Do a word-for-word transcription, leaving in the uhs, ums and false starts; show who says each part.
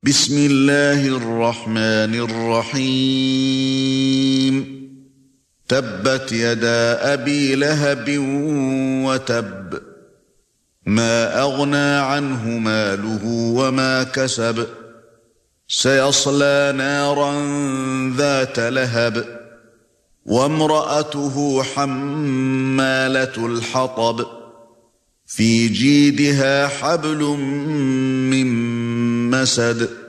Speaker 1: بسم الله الرحمن الرحيم تبت يدا أبي لهب وتب ما أغنى عنه ماله وما كسب سيصلى نارا ذات لهب وامرأته حمالة الحطب في جيدها حبل من مسد